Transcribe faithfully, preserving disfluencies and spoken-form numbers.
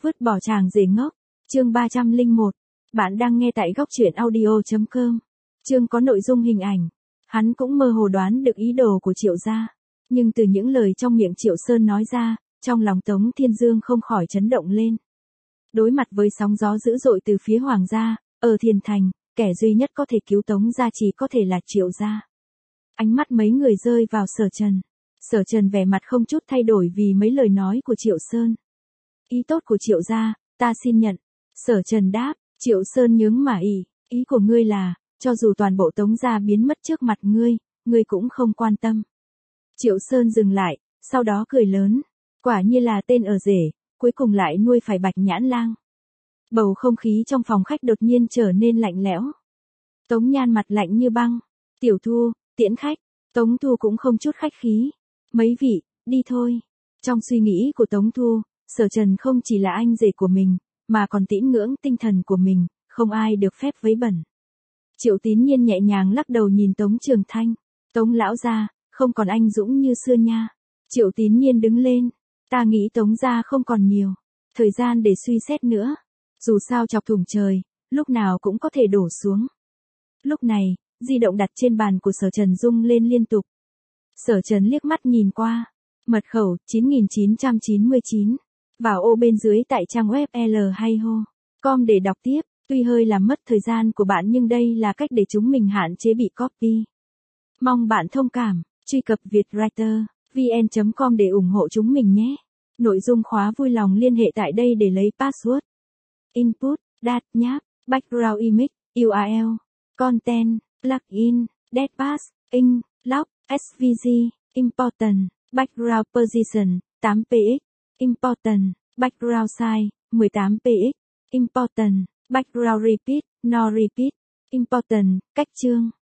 Vứt bỏ chàng rể ngốc. Chương ba trăm lẻ một. Bạn đang nghe tại góc truyện audio chấm com. Chương có nội dung hình ảnh. Hắn cũng mơ hồ đoán được ý đồ của Triệu gia. Nhưng từ những lời trong miệng Triệu Sơn nói ra, trong lòng Tống Thiên Dương không khỏi chấn động lên. Đối mặt với sóng gió dữ dội từ phía Hoàng gia, ở Thiên Thành, kẻ duy nhất có thể cứu Tống gia chỉ có thể là Triệu gia. Ánh mắt mấy người rơi vào Sở Trần. Sở Trần vẻ mặt không chút thay đổi vì mấy lời nói của Triệu Sơn. Ý tốt của Triệu gia, ta xin nhận. Sở Trần đáp. Triệu Sơn nhướng mà ỉ, ý của ngươi là, cho dù toàn bộ Tống gia biến mất trước mặt ngươi, ngươi cũng không quan tâm. Triệu Sơn dừng lại, sau đó cười lớn. Quả nhiên là tên ở rể, cuối cùng lại nuôi phải Bạch Nhãn Lang. Bầu không khí trong phòng khách đột nhiên trở nên lạnh lẽo. Tống Nhan mặt lạnh như băng. Tiểu Thu, tiễn khách. Tống Thu cũng không chút khách khí. Mấy vị, đi thôi. Trong suy nghĩ của Tống Thu, Sở Trần không chỉ là anh rể của mình, mà còn tín ngưỡng tinh thần của mình, không ai được phép vấy bẩn. Triệu Tín Nhiên nhẹ nhàng lắc đầu nhìn Tống Trường Thanh. Tống lão gia, không còn anh dũng như xưa nha. Triệu Tín Nhiên đứng lên. Ta nghĩ Tống gia không còn nhiều thời gian để suy xét nữa. Dù sao chọc thủng trời, lúc nào cũng có thể đổ xuống. Lúc này, di động đặt trên bàn của Sở Trần rung lên liên tục. Sở Trần liếc mắt nhìn qua. Mật khẩu chín nghìn chín trăm chín mươi chín. Vào ô bên dưới tại trang web l hay ho chấm com để đọc tiếp. Tuy hơi làm mất thời gian của bạn nhưng đây là cách để chúng mình hạn chế bị copy. Mong bạn thông cảm. Truy cập vietwriter vn chấm com để ủng hộ chúng mình nhé. Nội dung khóa vui lòng liên hệ tại đây để lấy password. Input, Dat nháp, Background Image, u rờ lờ, Content, Plugin, Deadpass, Ink, Lock, ét vê giê, Important, Background Position, tám px, Important, Background Size, mười tám px, Important, Background Repeat, No Repeat, Important, cách chương.